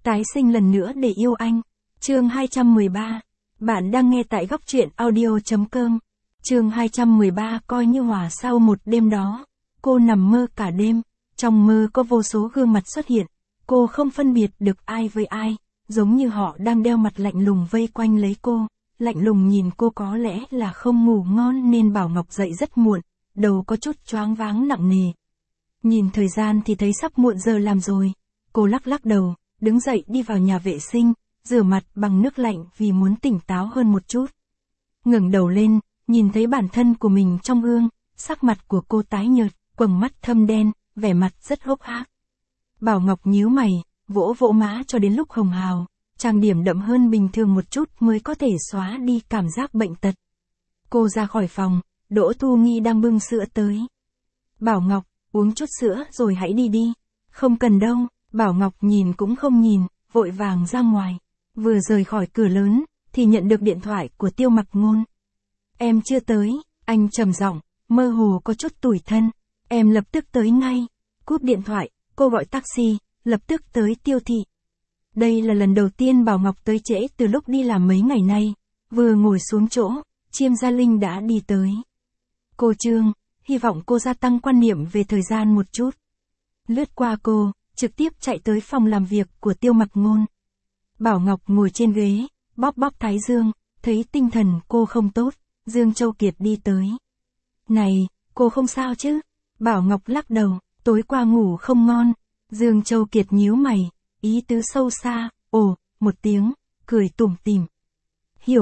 Tái sinh lần nữa để yêu anh. Chương 213. Bạn đang nghe tại góc truyện audio.com. Chương 213. Coi như hòa sau một đêm đó. Cô nằm mơ cả đêm. Trong mơ có vô số gương mặt xuất hiện. Cô không phân biệt được ai với ai. Giống như họ đang đeo mặt lạnh lùng vây quanh lấy cô. Lạnh lùng nhìn cô, có lẽ là không ngủ ngon nên Bảo Ngọc dậy rất muộn. Đầu có chút choáng váng nặng nề. Nhìn thời gian thì thấy sắp muộn giờ làm rồi. Cô lắc lắc đầu, đứng dậy đi vào nhà vệ sinh, rửa mặt bằng nước lạnh vì muốn tỉnh táo hơn một chút. Ngẩng đầu lên, nhìn thấy bản thân của mình trong gương, sắc mặt của cô tái nhợt, quầng mắt thâm đen, vẻ mặt rất hốc hác. Bảo Ngọc nhíu mày, vỗ vỗ má cho đến lúc hồng hào, trang điểm đậm hơn bình thường một chút mới có thể xóa đi cảm giác bệnh tật. Cô ra khỏi phòng, Đỗ Thu Nghi đang bưng sữa tới. Bảo Ngọc, uống chút sữa rồi hãy đi đi. Không cần đâu. Bảo Ngọc nhìn cũng không nhìn, vội vàng ra ngoài. Vừa rời khỏi cửa lớn, thì nhận được điện thoại của Tiêu Mặc Ngôn. Em chưa tới, anh trầm giọng, mơ hồ có chút tủi thân. Em lập tức tới ngay. Cúp điện thoại, cô gọi taxi, lập tức tới Tiêu thị. Đây là lần đầu tiên Bảo Ngọc tới trễ từ lúc đi làm mấy ngày nay. Vừa ngồi xuống chỗ, Chiêm Gia Linh đã đi tới. Cô Trương, hy vọng cô gia tăng quan niệm về thời gian một chút. Lướt qua cô, trực tiếp chạy tới phòng làm việc của Tiêu Mặc Ngôn. Bảo Ngọc ngồi trên ghế, bóp bóp thái dương, thấy tinh thần cô không tốt, Dương Châu Kiệt đi tới. Này, cô không sao chứ? Bảo Ngọc lắc đầu, tối qua ngủ không ngon. Dương Châu Kiệt nhíu mày, ý tứ sâu xa, ồ, một tiếng, cười tủm tỉm. Hiểu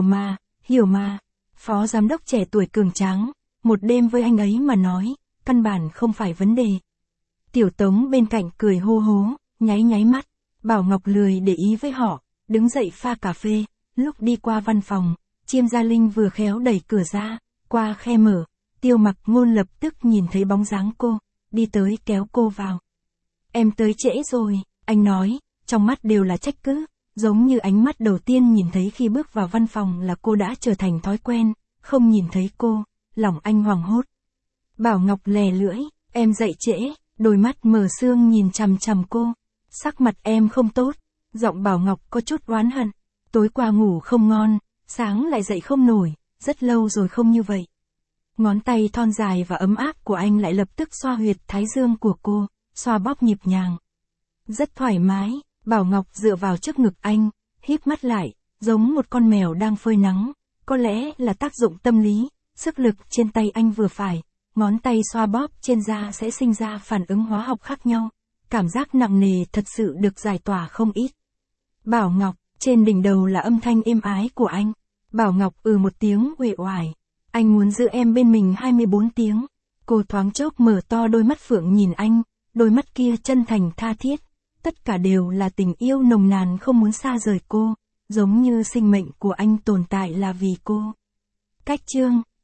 mà, phó giám đốc trẻ tuổi cường tráng, một đêm với anh ấy mà nói, căn bản không phải vấn đề. Tiểu Tống bên cạnh cười hô hố, nháy nháy mắt. Bảo Ngọc lười để ý với họ, đứng dậy pha cà phê. Lúc đi qua văn phòng, Chiêm Gia Linh vừa khéo đẩy cửa ra, qua khe mở. Tiêu Mặc Ngôn lập tức nhìn thấy bóng dáng cô, đi tới kéo cô vào. Em tới trễ rồi, anh nói, trong mắt đều là trách cứ. Giống như ánh mắt đầu tiên nhìn thấy khi bước vào văn phòng là cô đã trở thành thói quen, không nhìn thấy cô, lòng anh hoảng hốt. Bảo Ngọc lè lưỡi, em dậy trễ. Đôi mắt mờ sương nhìn chằm chằm cô. Sắc mặt em không tốt. Giọng Bảo Ngọc có chút oán hận. Tối qua ngủ không ngon, sáng lại dậy không nổi, rất lâu rồi không như vậy. Ngón tay thon dài và ấm áp của anh lại lập tức xoa huyệt thái dương của cô, xoa bóp nhịp nhàng. Rất thoải mái, Bảo Ngọc dựa vào trước ngực anh, híp mắt lại, giống một con mèo đang phơi nắng. Có lẽ là tác dụng tâm lý, sức lực trên tay anh vừa phải. Ngón tay xoa bóp trên da sẽ sinh ra phản ứng hóa học khác nhau. Cảm giác nặng nề thật sự được giải tỏa không ít. Bảo Ngọc, trên đỉnh đầu là âm thanh êm ái của anh. Bảo Ngọc một tiếng uể oải. Anh muốn giữ em bên mình 24 tiếng. Cô thoáng chốc mở to đôi mắt phượng nhìn anh. Đôi mắt kia chân thành tha thiết. Tất cả đều là tình yêu nồng nàn không muốn xa rời cô. Giống như sinh mệnh của anh tồn tại là vì cô. Cách chương